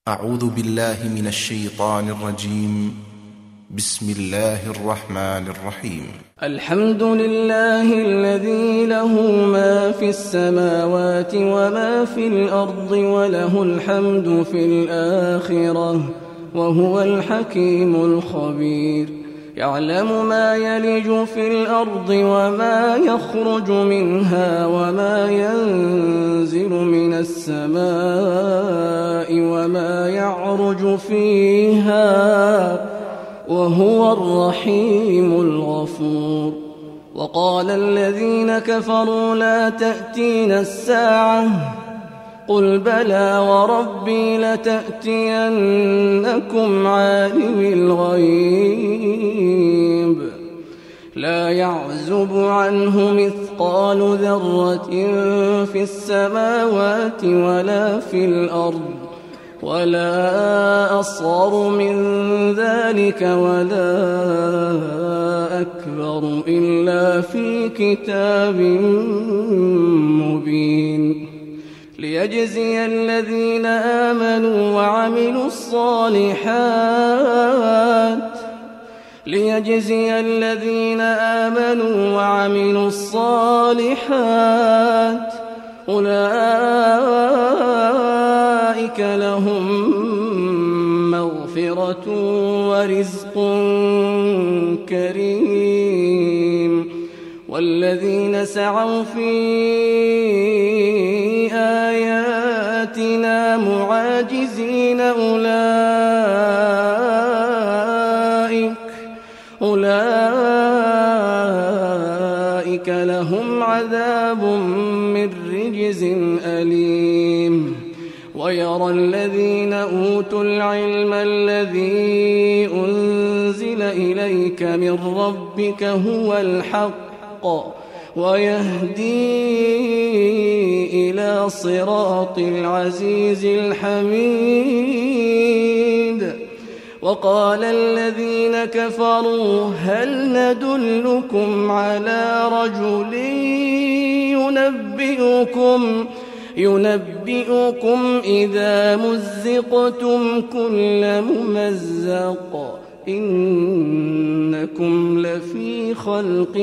أعوذ بالله من الشيطان الرجيم. بسم الله الرحمن الرحيم. الحمد لله الذي له ما في السماوات وما في الأرض وله الحمد في الآخرة وهو الحكيم الخبير. يعلم ما يلج في الأرض وما يخرج منها وما ينزل من السماء وما يعرج فيها وهو الرحيم الغفور. وقال الذين كفروا لا تأتينا الساعة قل بلى وربي لتأتينكم عالم الغيب لا يعزب عنه مثقال ذرة في السماوات ولا في الأرض ولا أصغر من ذلك ولا أكبر إلا في كتاب مبين. ليجزي الذين آمنوا وعملوا الصالحات أولئك لهم مغفرة ورزق كريم. والذين سعوا في آياتنا معاجزين أولئك لهم عذاب من رجز أليم. ويرى الذين أوتوا العلم الذي أنزل إليك من ربك هو الحق ويهدي إلى صراط العزيز الحميد. وقال الذين كفروا هل ندلكم على رجل ينبئكم إذا مزقتم كل ممزق إنكم لفي خلق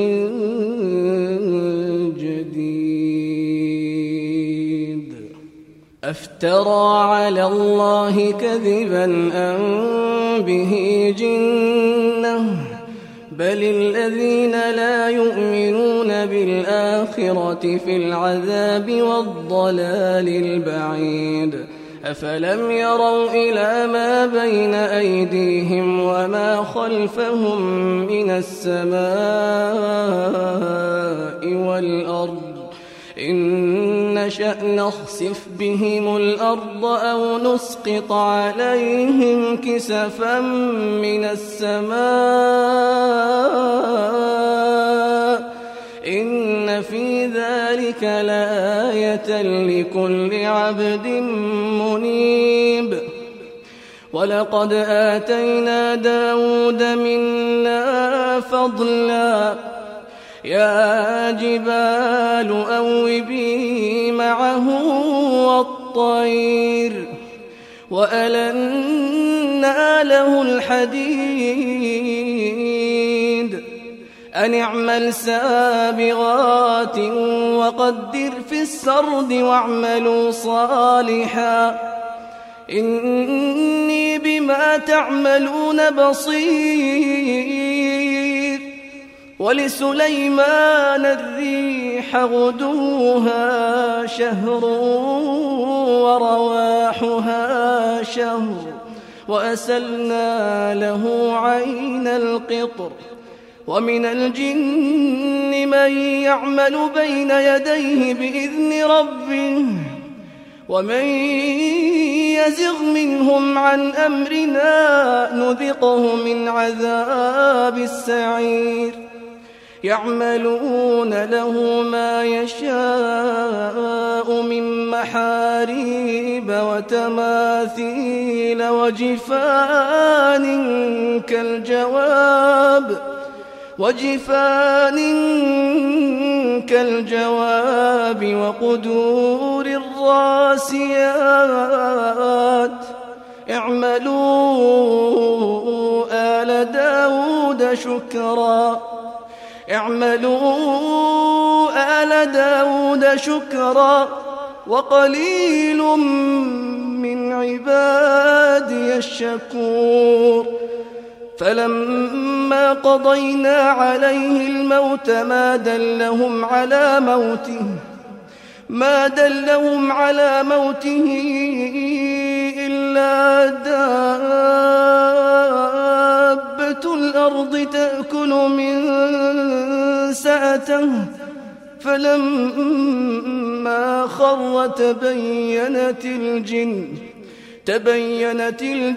جديد. أفترى على الله كذبا أم به جنة بل الذين لا يؤمنون بالآخرة في العذاب والضلال البعيد. أفلم يروا إلى ما بين أيديهم وما خلفهم من السماء والأرض إن نشأ نخسف بهم الأرض أو نسقط عليهم كسفا من السماء إن في ذلك لآية لكل عبد منيب. ولقد آتينا داود منا فضلا يا جبال أوبي معه والطير وألنا له الحديد أن اعمل سابغات وقدر في السرد واعملوا صالحا إني بما تعملون بصير. ولسليمان الريح غدوها شهر ورواحها شهر وأسلنا له عين القطر. ومن الجن من يعمل بين يديه بإذن ربه ومن يزغ منهم عن أمرنا نذقه من عذاب السعير. يعملون له ما يشاء من محاريب وتماثيل وجفان كالجواب وقدور الراسيات اعملوا آل داود شكرا وقليل من عبادي الشكور. فلما قضينا عليه الموت ما دلهم على موته إلا دابة الأرض تأكل من سأته فلما خر تبينت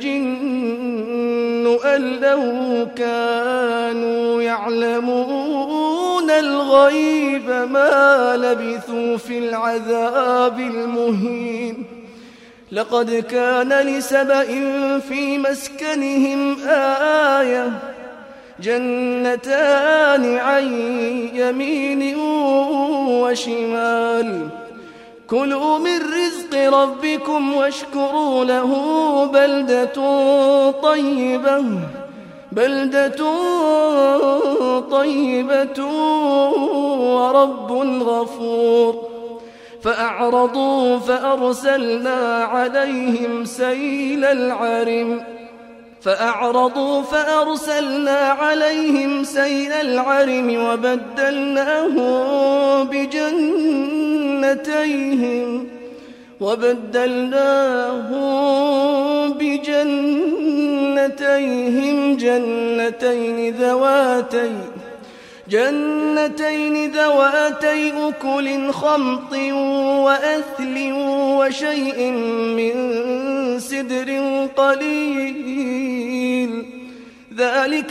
الجن أن لو كانوا يعلمون الغيب ما لبثوا في العذاب المهين. لقد كان لسبإ في مسكنهم آية جنتان عن يمين وشمال كلوا من رزق ربكم واشكروا له بلدة طيبة ورب غفور. فأعرضوا فأرسلنا عليهم سيل العرم وبدلناهم بجنتيهم جنتين ذواتي أكل خمط وأثل وشيء من سدر قليل ذلك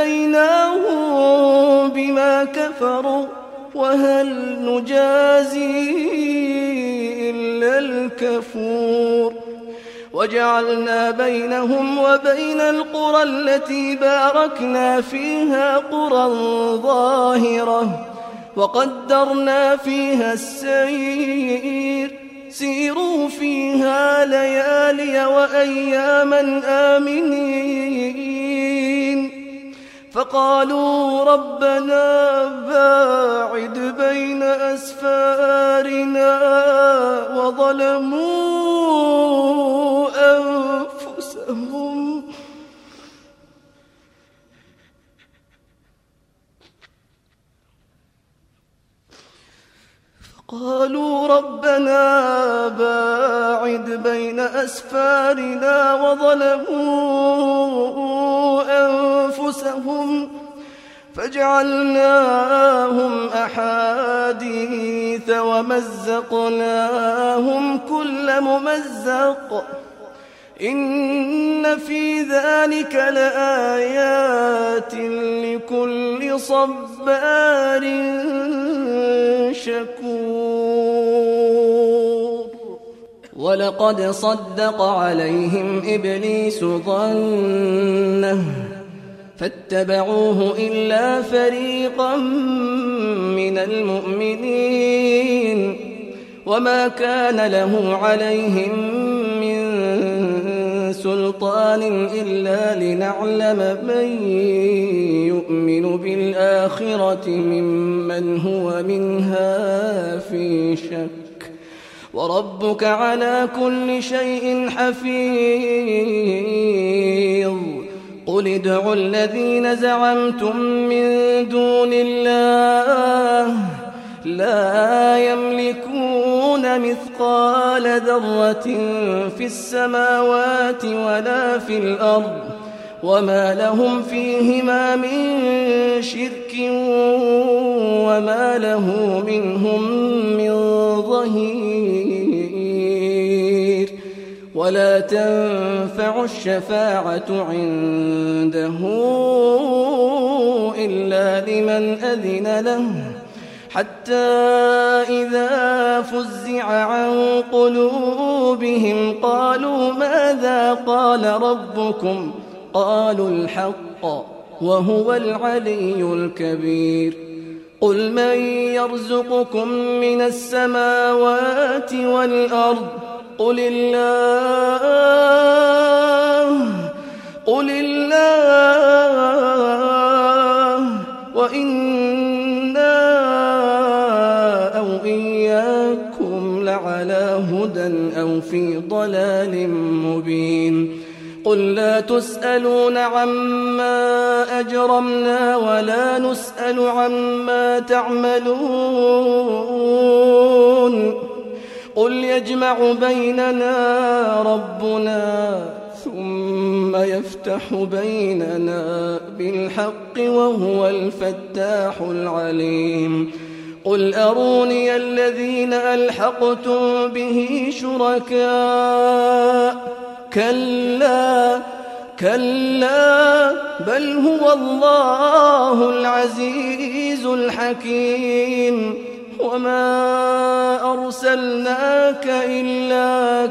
جزيناهم بما كفروا وهل نجازي إلا الكفور. وجعلنا بينهم وبين القرى التي باركنا فيها قرى ظاهرة وقدرنا فيها السير سيروا فيها ليالي وأياما آمنين. فقالوا ربنا باعد بين أسفارنا وظلموا أنفسهم فجعلناهم أحاديث ومزقناهم كل ممزق إن في ذلك لآيات لكل صبار شكور. ولقد صدق عليهم إبليس ظنه فاتبعوه إلا فريقا من المؤمنين وما كان له عليهم من سلطان إلا لنعلم من يؤمن بالآخرة ممن هو منها في شك وربك على كل شيء حفيظ. قل ادعوا الذين زعمتم من دون الله لا يملكون مثقال ذرة في السماوات ولا في الأرض وما لهم فيهما من شرك وما له منهم من ظهير. ولا تنفع الشفاعة عنده إلا لمن أذن له حتى إذا فزع عن قلوبهم قالوا ماذا قال ربكم قالوا الحق وهو العلي الكبير. قل من يرزقكم من السماوات والأرض قل الله مبين. قل لا تسألون عما أجرمنا ولا نسأل عما تعملون. قل يجمع بيننا ربنا ثم يفتح بيننا بالحق وهو الفتاح العليم. قل أروني الذين ألحقتم به شركاء كلا بل هو الله العزيز الحكيم. وما أرسلناك إلا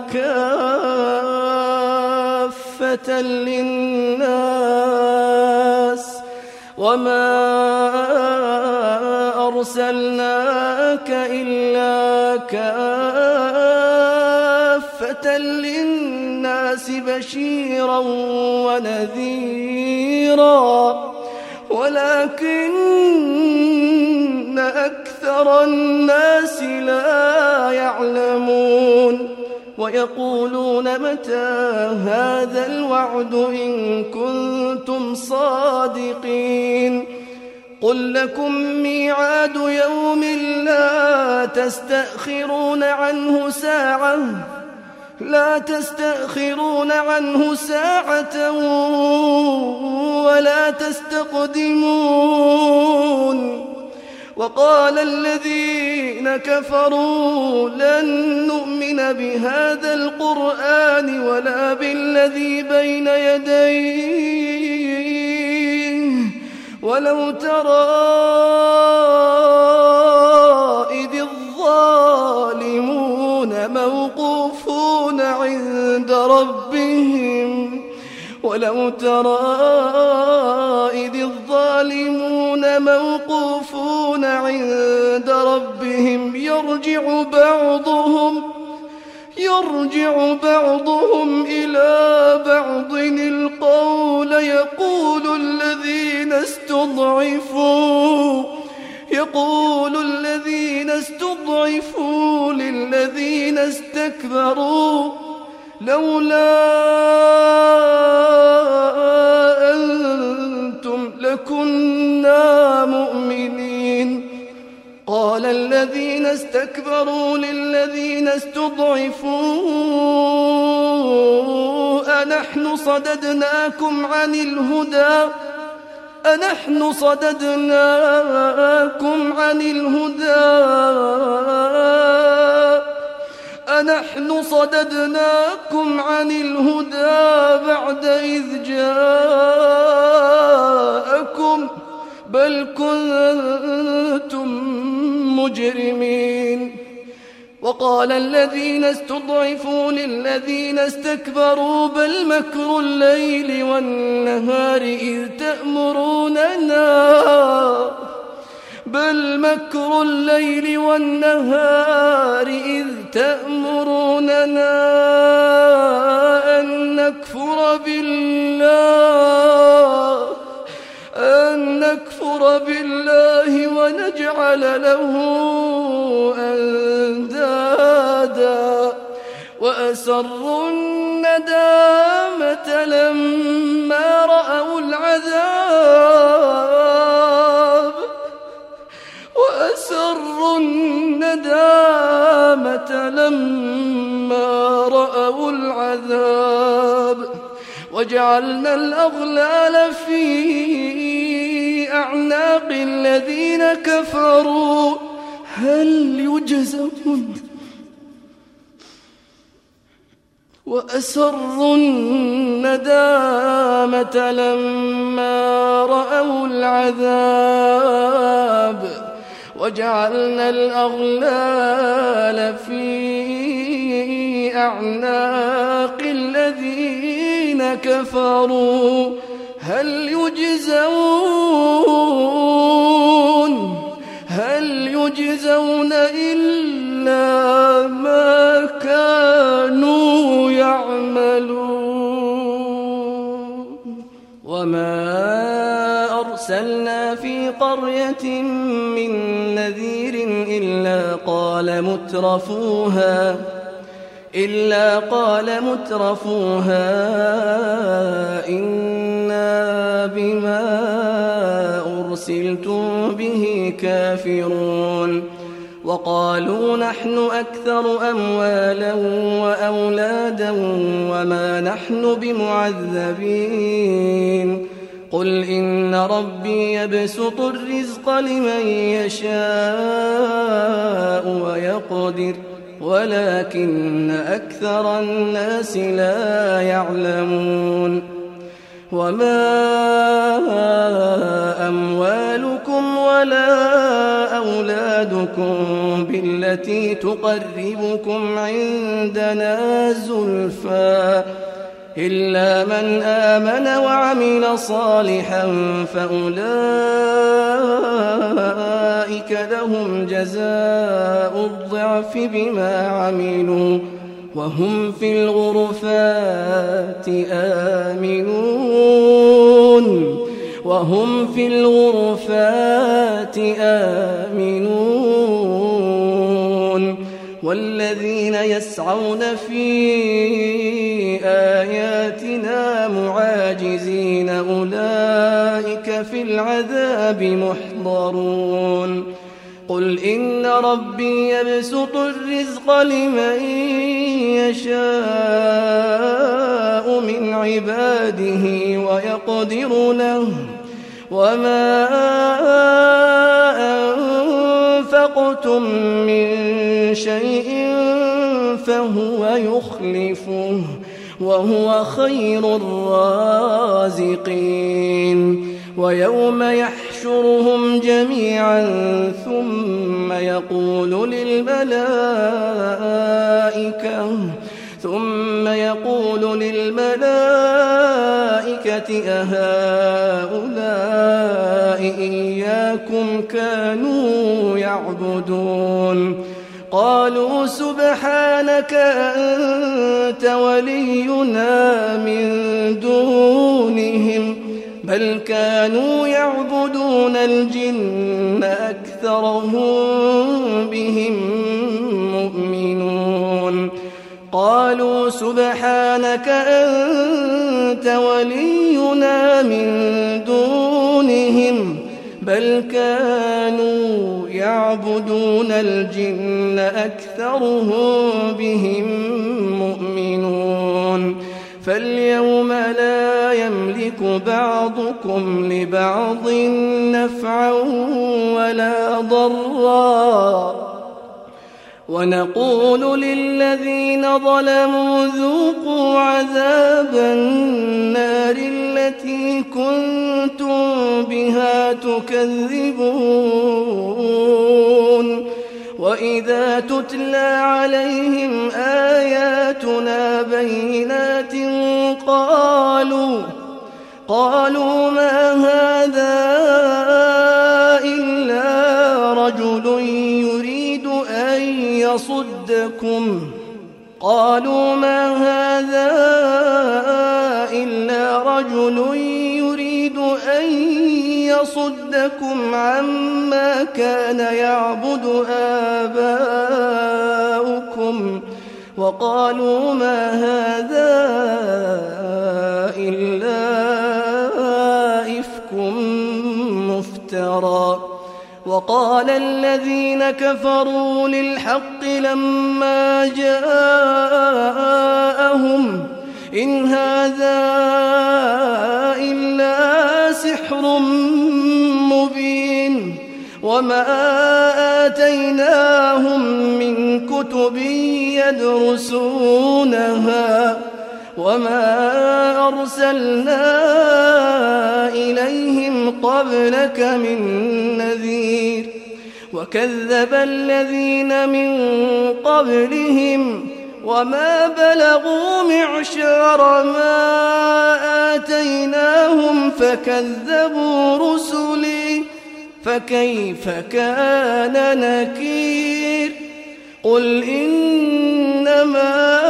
كافة للناس بشيرا ونذيرا ولكن أكثر الناس لا يعلمون. ويقولون متى هذا الوعد إن كنتم صادقين. قل لكم ميعاد يوم لا تستأخرون عنه ساعة ولا تستقدمون. وقال الذين كفروا لن نؤمن بهذا القرآن ولا بالذي بين يديه ولو ترى إذ الظالمون موقوفون عند ربهم يرجع بعضهم إلى بعض القول يقول الذين استضعفوا للذين استكبروا لولا أنتم لكنا مؤمنين. قال الذين استكبروا للذين استضعفوا أنحن صددناكم عن الهدى بعد إذ جاءكم بل كنتم مجرمين. وقال الذين استضعفوا للذين استكبروا بل مكر الليل والنهار إذ تأمروننا أن نكفر بالله ونجعل له أندادا وأسروا الندامة لما رأوا العذاب وجعلنا الأغلال في أعناق الذين كفروا هل يجزون وأسروا الندامة لما رأوا العذاب وجعلنا الأغلال في أعناق الذين كفروا هل يجزون إلا ما كانوا يعملون. وما أرسلنا في قرية من نذير إلا قال إلا قال مترفوها إنا بما أرسلتم به كافرون وقالوا نحن أكثر أموالا وأولادا وما نحن بمعذبين قل إن ربي يبسط الرزق لمن يشاء ويقدر ولكن أكثر الناس لا يعلمون وما أموالكم ولا أولادكم بالتي تقربكم عندنا زلفى إلا من آمن وعمل صالحا فأولئك لهم جزاء الضعف بما عملوا وهم في الغرفات آمنون والذين يسعون في آياتنا معاجزين أولئك في العذاب محضرون قل إن ربي يبسط الرزق لمن يشاء من عباده ويقدر له وما أنفقتم من شيء فهو يخلفه وهو خير الرازقين ويوم يحشرهم جميعا ثم يقول للملائكة أهؤلاء إياكم كانوا يعبدون قالوا سبحانك أنت ولينا من دونهم بل كانوا يعبدون الجن أكثرهم بهم مؤمنون قالوا سبحانك أنت ولينا من دونهم بل كانوا يعبدون الجن أكثرهم بهم مؤمنون فاليوم لا يملك بعضكم لبعض نفعا ولا ضرا ونقول للذين ظلموا ذوقوا عذاب النار التي كنتم بها تكذبون وإذا تتلى عليهم آياتنا بينات قالوا ما هذا إلا رجل يريد أن يصدكم عما كان يعبد آباؤكم وقالوا ما هذا إلا إفك مفترى وقال الذين كفروا للحق لما جاءهم إن هذا إلا سحر مبين وما آتيناهم من كتب يدرسونها وما أرسلنا إليهم قبلك من نذير وكذب الذين من قبلهم وما بلغوا معشار ما آتيناهم فكذبوا رسلي فكيف كان نكير قل إنما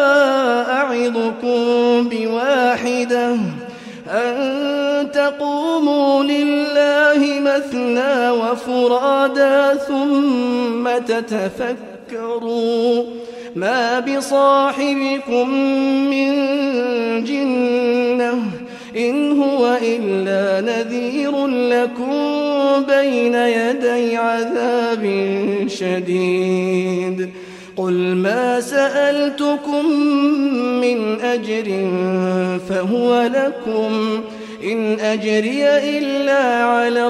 أعظكم بواحدة أن تقوموا لله مثنى وفرادا ثم تتفكروا ما بصاحبكم من جنة إن هو إلا نذير لكم بين يدي عذاب شديد قل ما سألتكم من أجر فهو لكم إن أجري إلا على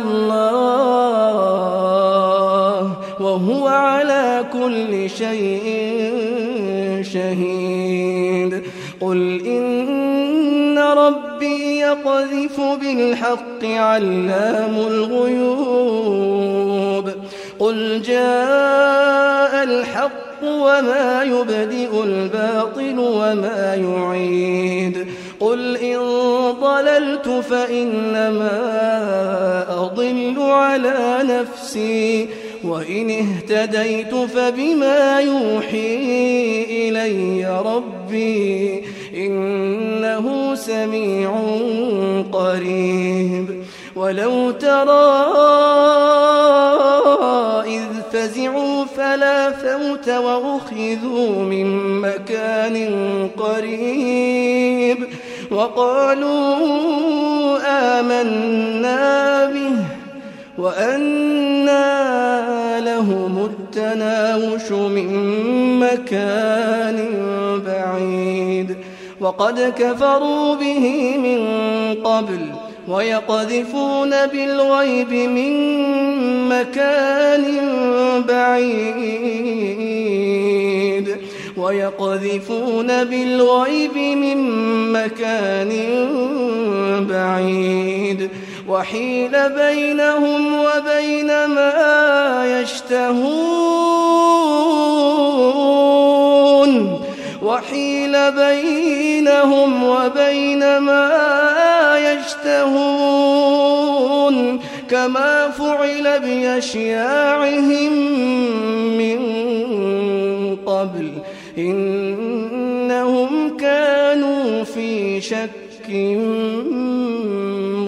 الله وهو على كل شيء شهيد قل إن ربي يقذف بالحق علام الغيوب قل جاء الحق وما يبدئ الباطل وما يعيد قل إن ضللت فإنما أضل على نفسي وإن اهتديت فبما يوحي إلي ربي إنه سميع قريب ولو ترى إذ فزعوا فلا فوت وأخذوا من مكان قريب وقالوا آمنا به وأنى لهم التناوش من مكان بعيد وقد كفروا به من قبل ويقذفون بالغيب من مكان بعيد ويقذفون بالغيب من مكان بعيد وحيل بينهم وبين ما يشتهون وحيل بينهم وبين ما يشتهون كما فعل بأشياعهم من قبل إنهم كانوا في شك